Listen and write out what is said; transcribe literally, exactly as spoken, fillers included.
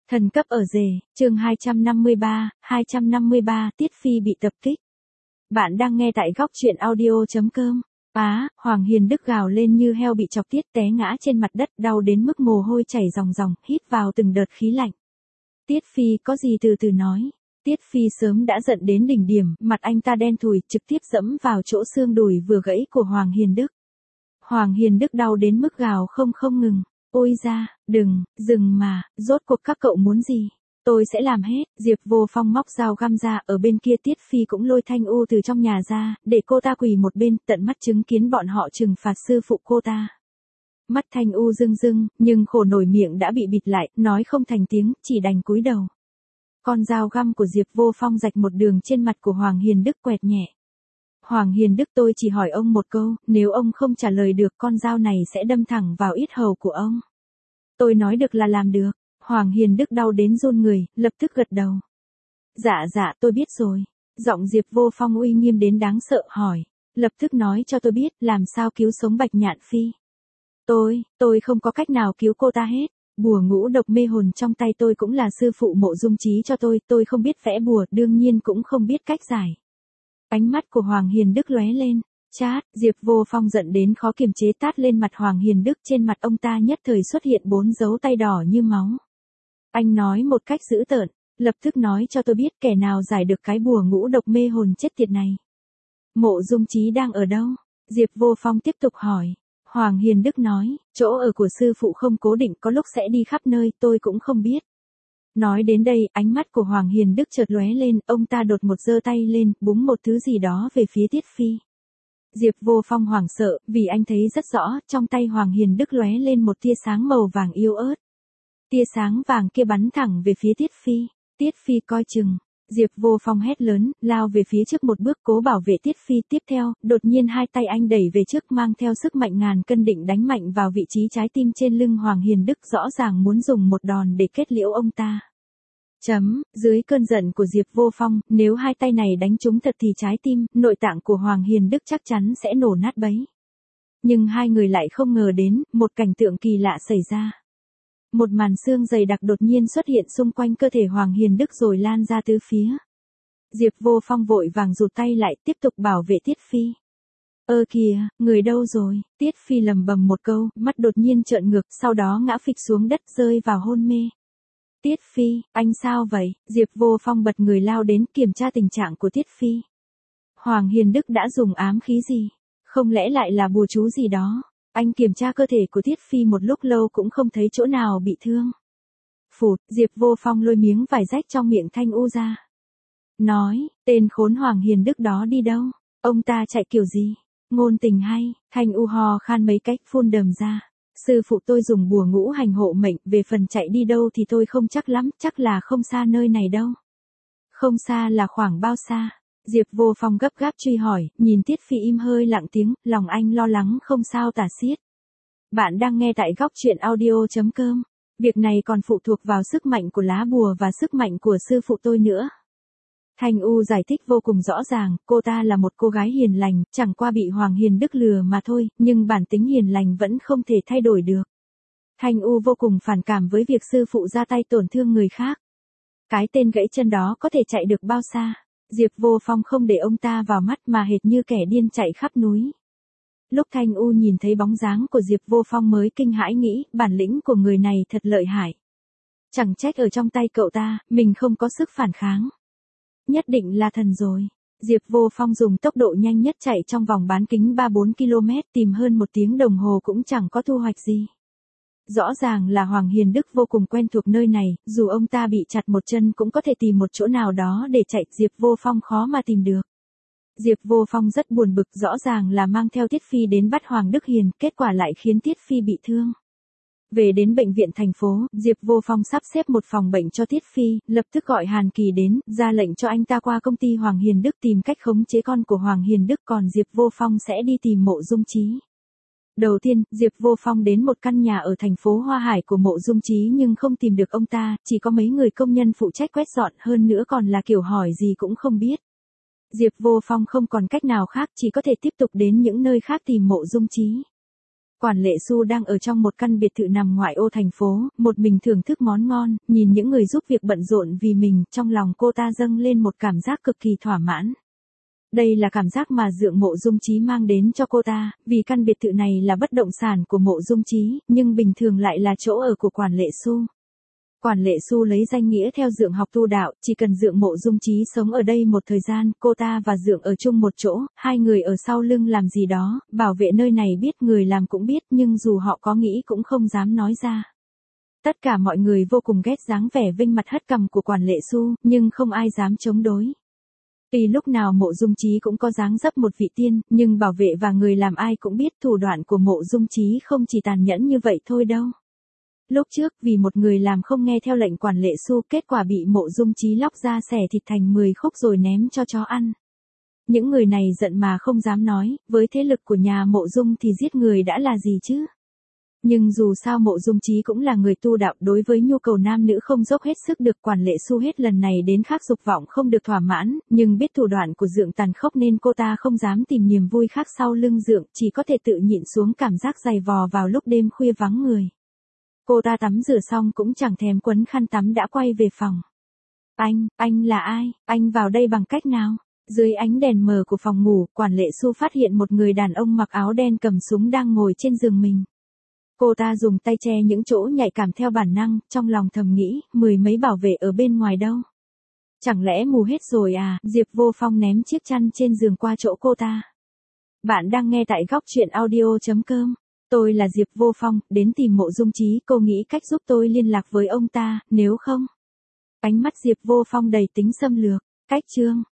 Thần cấp ở rể, chương hai trăm năm mươi ba, hai trăm năm mươi ba, Tiết Phi bị tập kích. Bạn đang nghe tại góc truyện audio.com. Á, Hoàng Hiền Đức gào lên như heo bị chọc tiết té ngã trên mặt đất đau đến mức mồ hôi chảy ròng ròng, hít vào từng đợt khí lạnh. Tiết Phi có gì từ từ nói. Tiết Phi sớm đã giận đến đỉnh điểm, mặt anh ta đen thùi, trực tiếp dẫm vào chỗ xương đùi vừa gãy của Hoàng Hiền Đức. Hoàng Hiền Đức đau đến mức gào không không ngừng. Ôi ra, đừng, dừng mà, rốt cuộc các cậu muốn gì? Tôi sẽ làm hết. Diệp Vô Phong móc dao găm ra, ở bên kia Tiết Phi cũng lôi Thanh U từ trong nhà ra, để cô ta quỳ một bên, tận mắt chứng kiến bọn họ trừng phạt sư phụ cô ta. Mắt Thanh U rưng rưng, nhưng khổ nổi miệng đã bị bịt lại, nói không thành tiếng, chỉ đành cúi đầu. Con dao găm của Diệp Vô Phong rạch một đường trên mặt của Hoàng Hiền Đức quẹt nhẹ. Hoàng Hiền Đức, tôi chỉ hỏi ông một câu, nếu ông không trả lời được con dao này sẽ đâm thẳng vào yết hầu của ông. Tôi nói được là làm được. Hoàng Hiền Đức đau đến run người, lập tức gật đầu. Dạ dạ tôi biết rồi. Giọng Diệp Vô Phong uy nghiêm đến đáng sợ hỏi. Lập tức nói cho tôi biết làm sao cứu sống Bạch Nhạn Phi. Tôi, tôi không có cách nào cứu cô ta hết. Bùa ngũ độc mê hồn trong tay tôi cũng là sư phụ Mộ Dung Chí cho tôi, tôi không biết vẽ bùa, đương nhiên cũng không biết cách giải. Ánh mắt của Hoàng Hiền Đức lóe lên. Chát, Diệp Vô Phong giận đến khó kiềm chế tát lên mặt Hoàng Hiền Đức, trên mặt ông ta nhất thời xuất hiện bốn dấu tay đỏ như máu. Anh nói một cách dữ tợn, lập tức nói cho tôi biết kẻ nào giải được cái bùa ngũ độc mê hồn chết tiệt này. Mộ Dung Chí đang ở đâu? Diệp Vô Phong tiếp tục hỏi. Hoàng Hiền Đức nói, chỗ ở của sư phụ không cố định, có lúc sẽ đi khắp nơi, tôi cũng không biết. Nói đến đây, ánh mắt của Hoàng Hiền Đức chợt lóe lên, ông ta đột một giơ tay lên, búng một thứ gì đó về phía Tiết Phi. Diệp Vô Phong hoảng sợ, vì anh thấy rất rõ, trong tay Hoàng Hiền Đức lóe lên một tia sáng màu vàng yếu ớt. Tia sáng vàng kia bắn thẳng về phía Tiết Phi. Tiết Phi coi chừng. Diệp Vô Phong hét lớn, lao về phía trước một bước cố bảo vệ Tiết Phi. Tiếp theo, đột nhiên hai tay anh đẩy về trước mang theo sức mạnh ngàn cân định đánh mạnh vào vị trí trái tim trên lưng Hoàng Hiền Đức, rõ ràng muốn dùng một đòn để kết liễu ông ta. Chấm, dưới cơn giận của Diệp Vô Phong, nếu hai tay này đánh trúng thật thì trái tim, nội tạng của Hoàng Hiền Đức chắc chắn sẽ nổ nát bấy. Nhưng hai người lại không ngờ đến, một cảnh tượng kỳ lạ xảy ra. Một màn xương dày đặc đột nhiên xuất hiện xung quanh cơ thể Hoàng Hiền Đức rồi lan ra tứ phía. Diệp Vô Phong vội vàng rụt tay lại, tiếp tục bảo vệ Tiết Phi. Ơ kìa, người đâu rồi? Tiết Phi lầm bầm một câu, mắt đột nhiên trợn ngược, sau đó ngã phịch xuống đất rơi vào hôn mê. Tiết Phi, anh sao vậy? Diệp Vô Phong bật người lao đến kiểm tra tình trạng của Tiết Phi. Hoàng Hiền Đức đã dùng ám khí gì? Không lẽ lại là bùa chú gì đó? Anh kiểm tra cơ thể của Tiết Phi một lúc lâu cũng không thấy chỗ nào bị thương. Phụt, Diệp Vô Phong lôi miếng vải rách trong miệng Thanh U ra. Nói, tên khốn Hoàng Hiền Đức đó đi đâu? Ông ta chạy kiểu gì? Ngôn tình hay? Thanh U ho khan mấy cách phun đờm ra. Sư phụ tôi dùng bùa ngũ hành hộ mệnh, về phần chạy đi đâu thì tôi không chắc lắm, chắc là không xa nơi này đâu. Không xa là khoảng bao xa? Diệp Vô Phong gấp gáp truy hỏi, nhìn Tiết Phi im hơi lặng tiếng, lòng anh lo lắng không sao tả xiết. Bạn đang nghe tại góc truyện audio.com. Việc này còn phụ thuộc vào sức mạnh của lá bùa và sức mạnh của sư phụ tôi nữa. Thanh U giải thích vô cùng rõ ràng, cô ta là một cô gái hiền lành, chẳng qua bị Hoàng Hiền Đức lừa mà thôi, nhưng bản tính hiền lành vẫn không thể thay đổi được. Thanh U vô cùng phản cảm với việc sư phụ ra tay tổn thương người khác. Cái tên gãy chân đó có thể chạy được bao xa? Diệp Vô Phong không để ông ta vào mắt mà hệt như kẻ điên chạy khắp núi. Lúc Thanh U nhìn thấy bóng dáng của Diệp Vô Phong mới kinh hãi nghĩ, bản lĩnh của người này thật lợi hại. Chẳng trách ở trong tay cậu ta, mình không có sức phản kháng. Nhất định là thần rồi. Diệp Vô Phong dùng tốc độ nhanh nhất chạy trong vòng bán kính ba bốn ki lô mét, tìm hơn một tiếng đồng hồ cũng chẳng có thu hoạch gì. Rõ ràng là Hoàng Hiền Đức vô cùng quen thuộc nơi này, dù ông ta bị chặt một chân cũng có thể tìm một chỗ nào đó để chạy, Diệp Vô Phong khó mà tìm được. Diệp Vô Phong rất buồn bực, rõ ràng là mang theo Tiết Phi đến bắt Hoàng Đức Hiền, kết quả lại khiến Tiết Phi bị thương. Về đến bệnh viện thành phố, Diệp Vô Phong sắp xếp một phòng bệnh cho Tiết Phi, lập tức gọi Hàn Kỳ đến, ra lệnh cho anh ta qua công ty Hoàng Hiền Đức tìm cách khống chế con của Hoàng Hiền Đức, còn Diệp Vô Phong sẽ đi tìm Mộ Dung Chí. Đầu tiên, Diệp Vô Phong đến một căn nhà ở thành phố Hoa Hải của Mộ Dung Chí nhưng không tìm được ông ta, chỉ có mấy người công nhân phụ trách quét dọn, hơn nữa còn là kiểu hỏi gì cũng không biết. Diệp Vô Phong không còn cách nào khác, chỉ có thể tiếp tục đến những nơi khác tìm Mộ Dung Chí. Quản Lệ Xu đang ở trong một căn biệt thự nằm ngoại ô thành phố, một mình thưởng thức món ngon, nhìn những người giúp việc bận rộn vì mình, trong lòng cô ta dâng lên một cảm giác cực kỳ thỏa mãn. Đây là cảm giác mà Dượng Mộ Dung Chí mang đến cho cô ta, vì căn biệt thự này là bất động sản của Mộ Dung Chí, nhưng bình thường lại là chỗ ở của Quản Lệ Xu. Quản Lệ Xu lấy danh nghĩa theo Dượng học tu đạo, chỉ cần Dượng Mộ Dung Chí sống ở đây một thời gian, cô ta và Dượng ở chung một chỗ, hai người ở sau lưng làm gì đó, bảo vệ nơi này biết, người làm cũng biết, nhưng dù họ có nghĩ cũng không dám nói ra. Tất cả mọi người vô cùng ghét dáng vẻ vinh mặt hất cằm của Quản Lệ Xu, nhưng không ai dám chống đối. Tuy lúc nào Mộ Dung Chí cũng có dáng dấp một vị tiên, nhưng bảo vệ và người làm ai cũng biết thủ đoạn của Mộ Dung Chí không chỉ tàn nhẫn như vậy thôi đâu. Lúc trước vì một người làm không nghe theo lệnh Quản Lệ Xu, kết quả bị Mộ Dung Chí lóc ra xẻ thịt thành mười khúc rồi ném cho chó ăn. Những người này giận mà không dám nói, với thế lực của nhà Mộ Dung thì giết người đã là gì chứ? Nhưng dù sao Mộ Dung Chí cũng là người tu đạo, đối với nhu cầu nam nữ không dốc hết sức được. Quản Lệ Xu hết lần này đến khác dục vọng không được thỏa mãn, nhưng biết thủ đoạn của Dượng tàn khốc nên cô ta không dám tìm niềm vui khác sau lưng Dượng, chỉ có thể tự nhịn xuống cảm giác dày vò vào lúc đêm khuya vắng người. Cô ta tắm rửa xong cũng chẳng thèm quấn khăn tắm đã quay về phòng. Anh, anh là ai? Anh vào đây bằng cách nào? Dưới ánh đèn mờ của phòng ngủ, Quản Lệ Xu phát hiện một người đàn ông mặc áo đen cầm súng đang ngồi trên giường mình. Cô ta dùng tay che những chỗ nhạy cảm theo bản năng, trong lòng thầm nghĩ, mười mấy bảo vệ ở bên ngoài đâu. Chẳng lẽ mù hết rồi à? Diệp Vô Phong ném chiếc chăn trên giường qua chỗ cô ta. Bạn đang nghe tại góc truyện audio chấm com. Tôi là Diệp Vô Phong, đến tìm Mộ Dung Chí, cô nghĩ cách giúp tôi liên lạc với ông ta, nếu không. Ánh mắt Diệp Vô Phong đầy tính xâm lược. Cách chương